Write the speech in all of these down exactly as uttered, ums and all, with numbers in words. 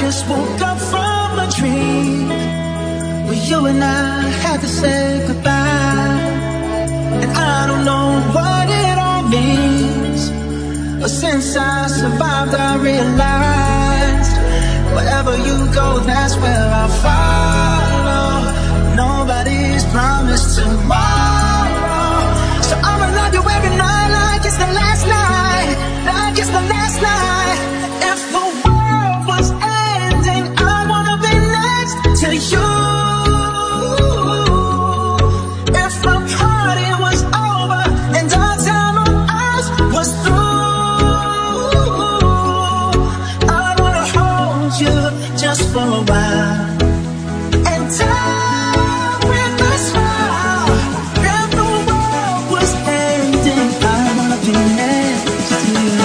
just woke up from a dream where you and I had to say goodbye. And I don't know what it all means, but since I survived I realized wherever you go, that's where I'll follow. Nobody's promised tomorrow, so I'ma love you every night like it's the last night, like it's the last night. If the world was ending, I wanna be next to you. If the party was over and our time on earth was through, I wanna hold you just for a while and die with a smile. If the world was ending, I wanna be next to you.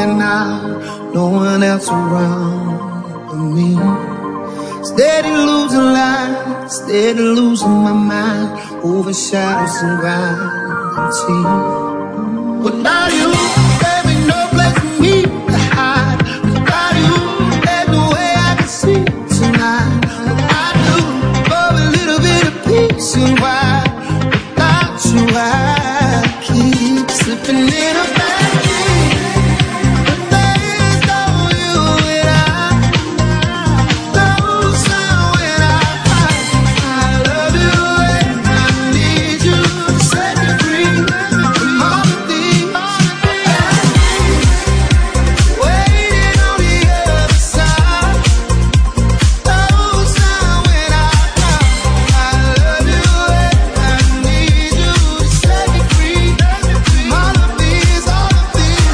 walking out, no one else around but me. Steady losing light, steady losing my mind, over shadows and gravity. Without you, there ain't no place for me to hide. Without you, there's no way I can see tonight. Without you, for a little bit of peace and quiet. Without you, I keep slipping in a bad dream. But there is no you and I. Those sound when I cry. I love you and I need you to set me free from all of these waiting on the other side. Those sound when I cry. I love you and I need you to set me free from all of these, all of these.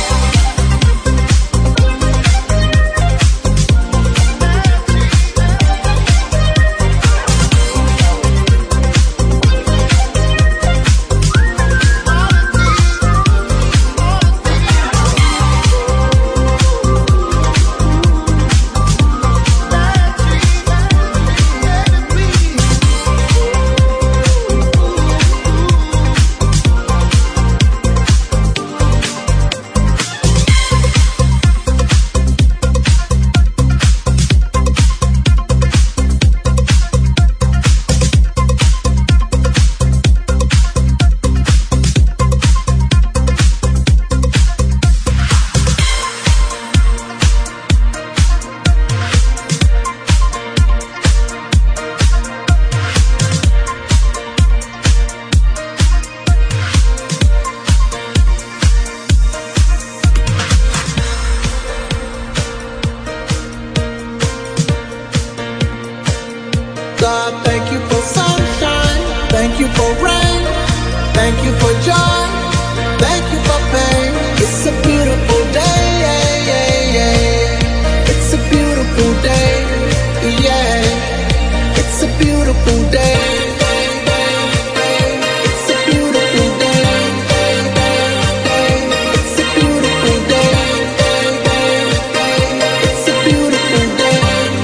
God, thank you for sunshine, thank you for rain, thank you for joy, thank you for pain. It's a beautiful day, yeah, yeah, yeah. It's a beautiful day, yeah. It's a beautiful day. It's a beautiful day. It's a beautiful day. It's a beautiful day.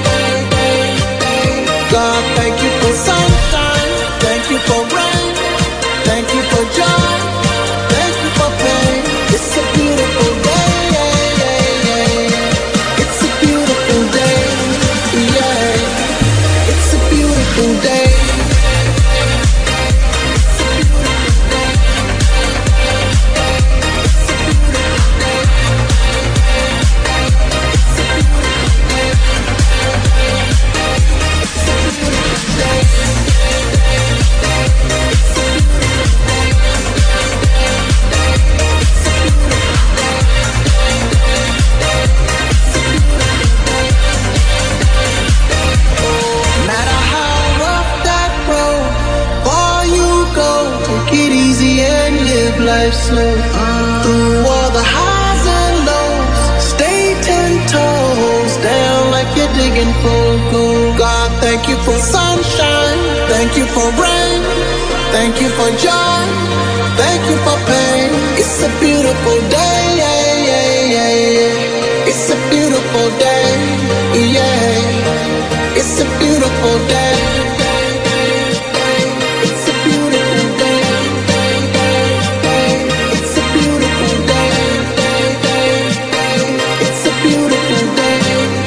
God, thank you for sunshine, thank you for rain, thank you for joy, thank you for pain. It's a beautiful day, yeah, yeah, yeah. It's a beautiful day, yeah. It's a beautiful day. No matter how rough that road, far you go, take it easy and live life slow. Through all the highs and lows, stay ten toes down like you're digging for gold. God, thank you for sunshine, thank you for rain, thank you for joy, thank you for pain. It's a beautiful day, yeah, yeah, yeah, yeah. It's a beautiful day, yeah. It's a beautiful day. It's a beautiful day. It's a beautiful day. It's a beautiful day.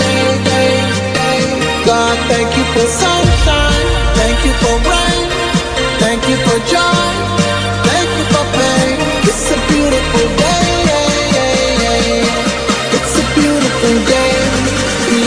God, thank you for sunshine, thank you for rain, thank you for joy, thank you for pain. It's a beautiful day, yeah, yeah, yeah. It's a beautiful day,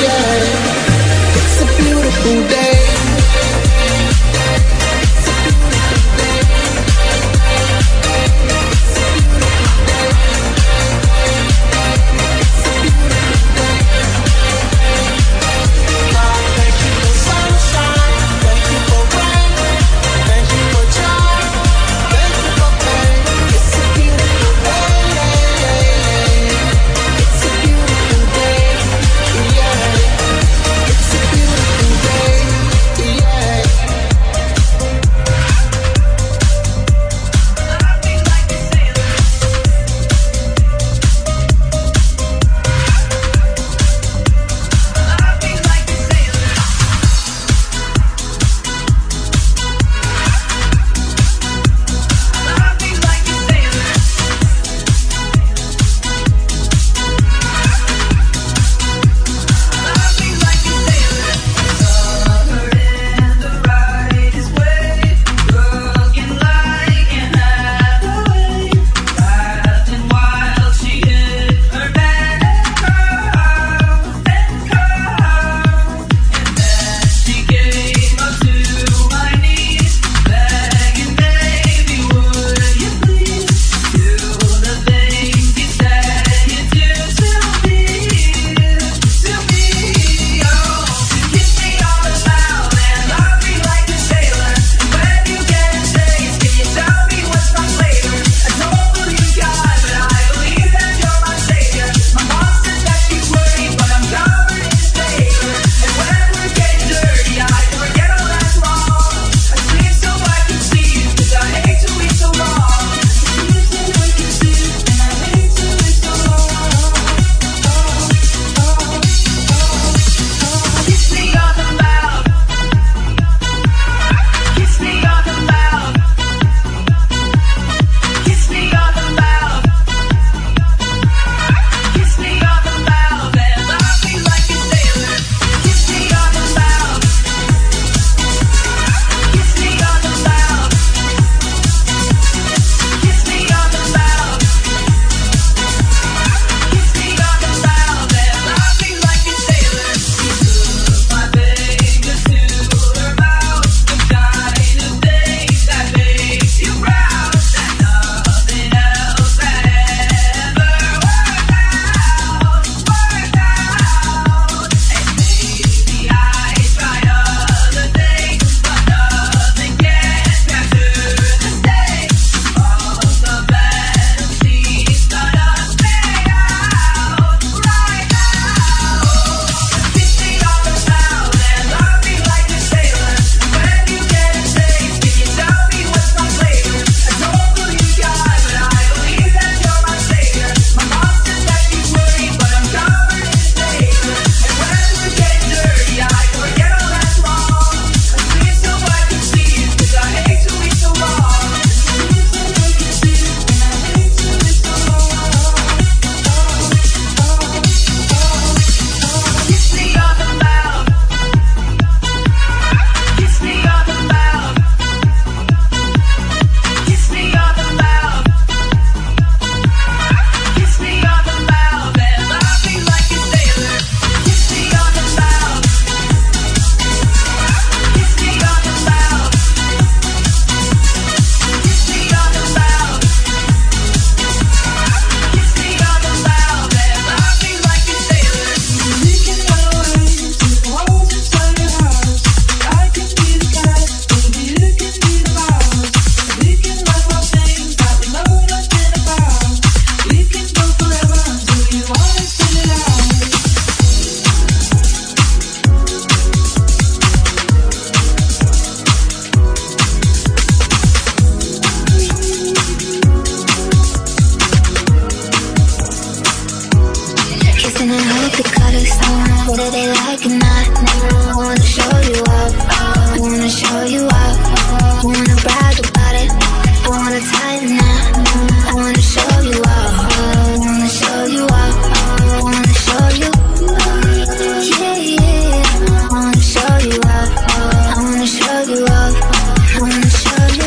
cutters. What do they like or not? I wanna show you up. I wanna show you up. I wanna brag about it. I wanna tighten up. I wanna show you up. I wanna show you up. I wanna show you. Yeah, yeah. I wanna show you up. I wanna show you up. I wanna show you.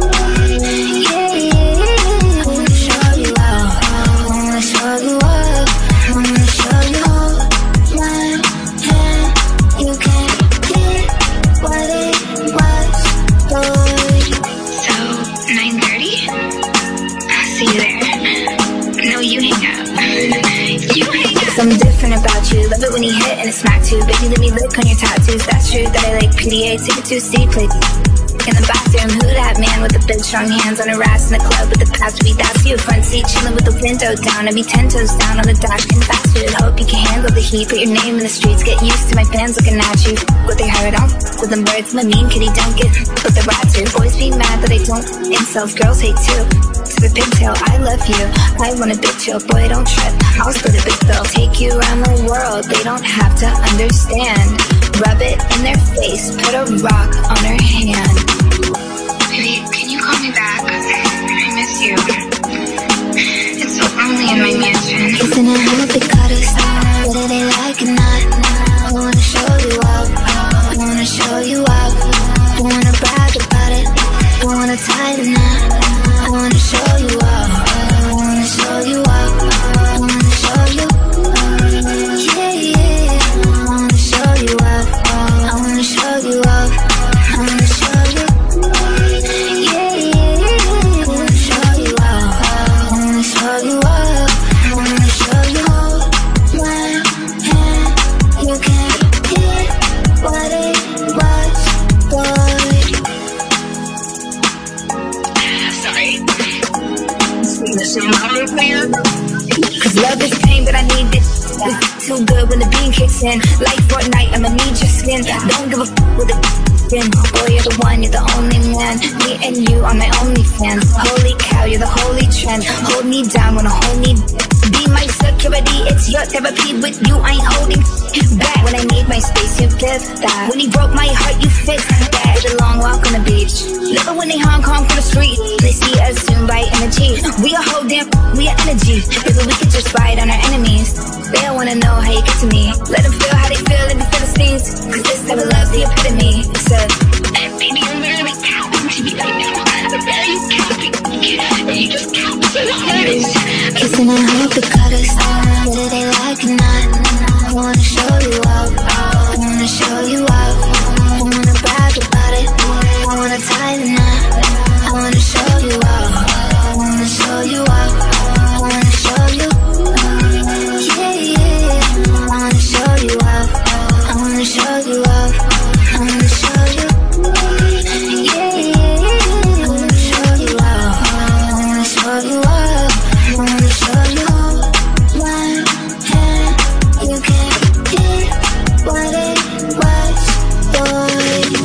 Yeah, yeah. I wanna show you up. I wanna show you up. I wanna show you. Hold my hand. You can't get what it was, boy. So, nine thirty? I'll see you there. No, you hang up. You hang up. Something different about you. Love it when you hit and it smack too. Baby, let me lick on your tattoos. That's true that I like P D A. Take it to a C, play in the bathroom. Who that man with the big strong hands on her ass in the club with the past week? That's you. Front seat chilling with the window down. I be ten toes down on the dash in fast food. Hope you can handle the heat. Put your name in the streets. Get used to my fans looking at you. What they heard on with them birds. My mean kitty don't get with the rats too. Boys be mad that I don't insult. Girls hate too. To the pigtail, I love you. I want a big chill, boy, don't trip. I'll split a big bill. Take you around the world. They don't have to understand. Rub it in their face. Put a rock on her hand. Baby, can you call me back? I miss you. It's so lonely in my mansion. Isn't it how the cutters? What do they like or not? I wanna show you up. I wanna show you up. I wanna brag about it. I wanna tighten up. I wanna show you up. I wanna show you up. I wanna show you. Yeah, yeah. I wanna show you up. I wanna show you up. I wanna show you. Yeah, yeah. I wanna show you up. I wanna show you up. I wanna show you. Hold my hand. You can't get what it was, boy. Sorry. Cause love is pain, but I need this. It's too good when the beam kicks in. Like Fortnite, I'ma need your skin. Don't give a f with a skin. Boy, you're the one, you're the only man. Me and you are my only fans. Holy cow, you're the holy trend. Hold me down, wanna hold me. Be my security, it's your therapy. With you, I ain't holding back. When I need my space, you give that. When he broke my heart, you fixed that. It's a long walk on the beach. Never when they Hong Kong from the street. They see us soon by energy. We a whole damn, we are energy. Maybe we could just fight on our enemies. They don't wanna know how you get to me. Let them feel how they feel in the Philistines. Cause this type of love's the epitome. It's a Baby, you're literally counting to me right now. I'm very counting. You just count so hard. kissing and hope the cutters. What do they like or not? I wanna show you up. I wanna show you up. I wanna brag about it. I wanna tighten up. I wanna show you up. I wanna show you up. I wanna show you. Yeah, yeah. I wanna show you up. I wanna show you up. I wanna show you. Yeah, yeah. I wanna show you up. I wanna show you up. I wanna show you. One hand, you can't get what it was, boy.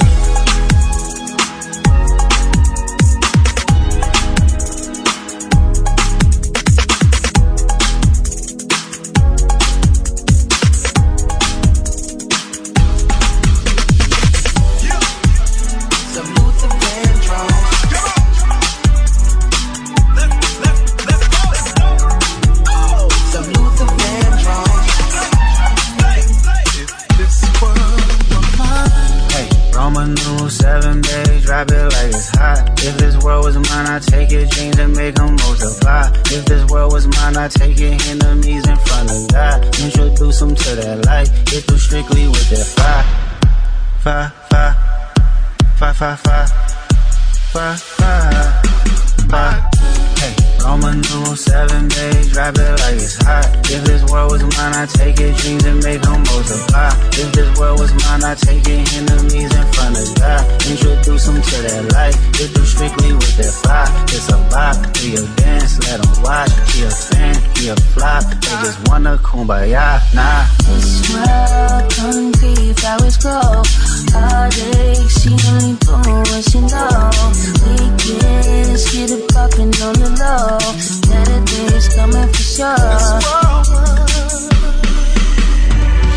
Seven days, drop it like it's hot. If this world was mine, I'd take your dreams and make them multiply. If this world was mine, I'd take your enemies in front of God. Introduce them to that light. Get through strictly with that fire. Fire, fire, fire, fire, fire, fire, fire, fire. Hey, Roman numeral seven days, drop it like it's hot. If this world was mine, I'd take your dreams and make them multiply. If this world was mine, I'd take your enemies in front of God. Introduce them to that light. Get through strictly with that fire. It's a vibe, we a dance, let them watch. He a fan, he a flop. They just wanna kumbaya, nah. This world, concrete, flowers grow. Heartache, she only doing what she know. Weekends, get it poppin' on the low. Better days coming for sure.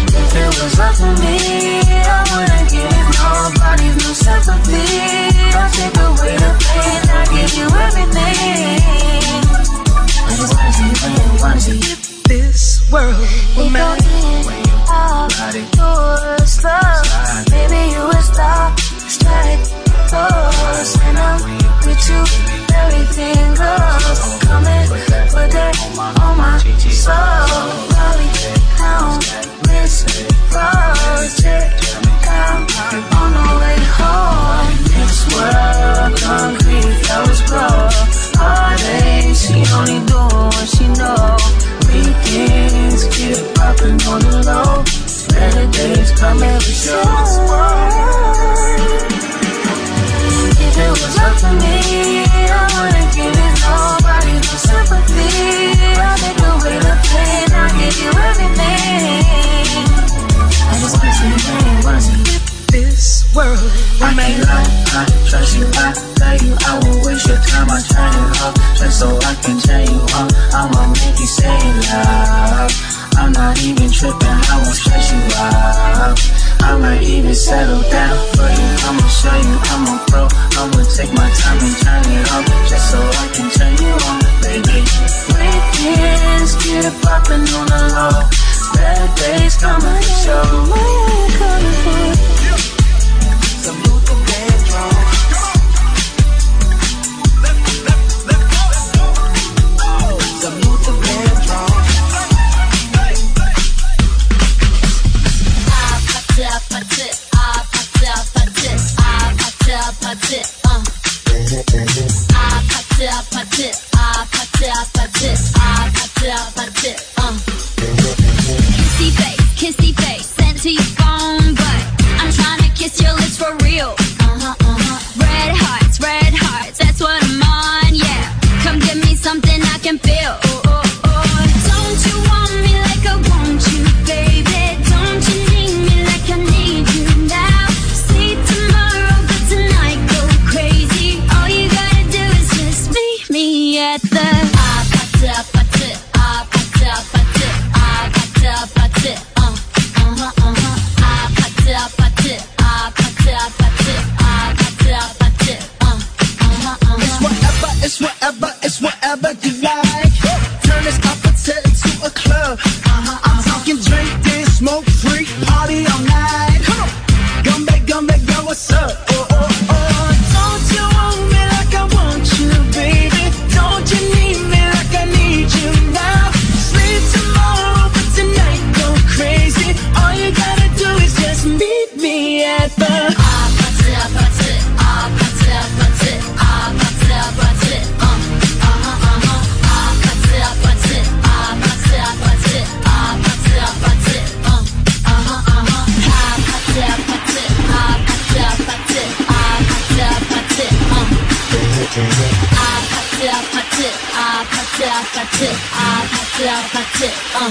It go in, out, doors, slow. Baby, you a star, strike, pose. When I'm with you, everything goes. Come and put that on my soul. Molly, count, wrist, project. I'm on the way home. Next world, concrete, flowers grow. Heartache, she only doing what she know. Weekends, get it poppin' on the low. Better days come every show. If it was up to me, I wouldn't give it nobody no sympathy. I'll take away the pain, I'll give you everything. I just want you to know this world. I can't lie, I trust you, I tell you I won't waste your time, I turn it off just so I can tell you uh, I'ma make you say love. I'm not even tripping, I won't stress you out. I might even settle down for you, I'ma show you I'm a pro. I'ma take my time and turn it off just so I can turn you on, baby. Weekends, get it poppin' on the low. Bad days coming for sure. Why are you coming for? Some Luther Vandross. Some Luther Vandross. I put it, I put it, I put it, I put it, I put it, I put it, uh. I put it, I put it, I put it, I put it, I put it, I put it, uh. Kissy face, kissy face, sent to your phone, but I'm trying to kiss your lips for real. Uh-huh, uh-huh. Red hearts, red hearts, that's what I'm on, yeah. Come give me something I can feel. Oh, oh, oh. Don't you want me like I want you, baby? Don't you need me like I need you now? See tomorrow, but tonight go crazy. All you gotta do is just meet me at the I put it, I put it, I put it, I put it, I put it, I put it, uh. Uh-huh, uh-huh. I put it, I put it, I put it, I put it, I put it, I put it, uh. Uh-huh, uh-huh. It's whatever, it's whatever, it's whatever you like. Turn this opposite into a club. Uh-huh, I'm talking drink, dance, smoke, freak, party all night. Come on, come back, come back, yo, what's up? Oh, oh, oh. Don't you want me like I want you, baby? Don't you need me like I need you now? Sleep tomorrow, but tonight go crazy. All you gotta do is just meet me at the I put it, I put it, I put it, I put it, I put it, I put it, uh. Uh-huh, uh-huh. I put it, I put it, I put it, I put it, I put it, I put it, uh. Uh-huh, uh-huh. I put it, I put it, I put it, I put it, I put it, I put it, uh. I put it, I put it, I put it, I put it, I put it, I put it, uh.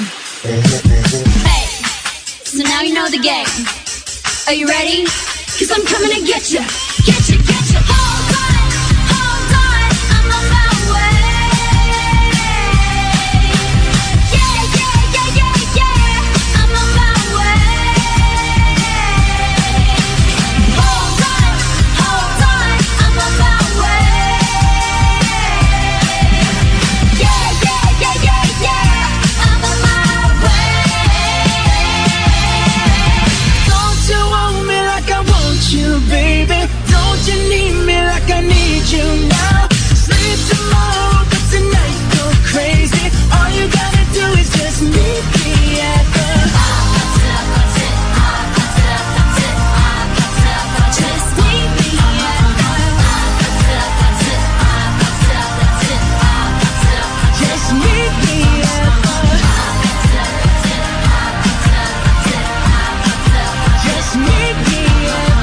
Hey, so now you know the game. Are you ready? Cause I'm coming to get you. Get you, get you. Hold on, hold on, I'm on my way. Yeah, yeah, yeah, yeah, yeah, I'm on my way. Hold on, hold on, I'm on my way. Yeah, yeah, yeah, yeah, yeah, I'm on my way. Don't you want me like I want you, baby? Don't you need me like I need you now? Sleep tomorrow, but tonight go crazy. All you gotta do is just meet me at the Just meet me at Just meet me at the Just meet me at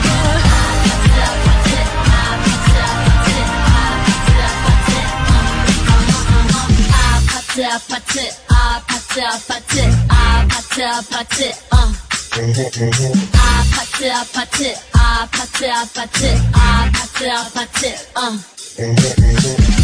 I put it, I put it, I put it, I put it, I put it, uh. I put it, I put it, I put it, I put it, I put it, I put it, uh.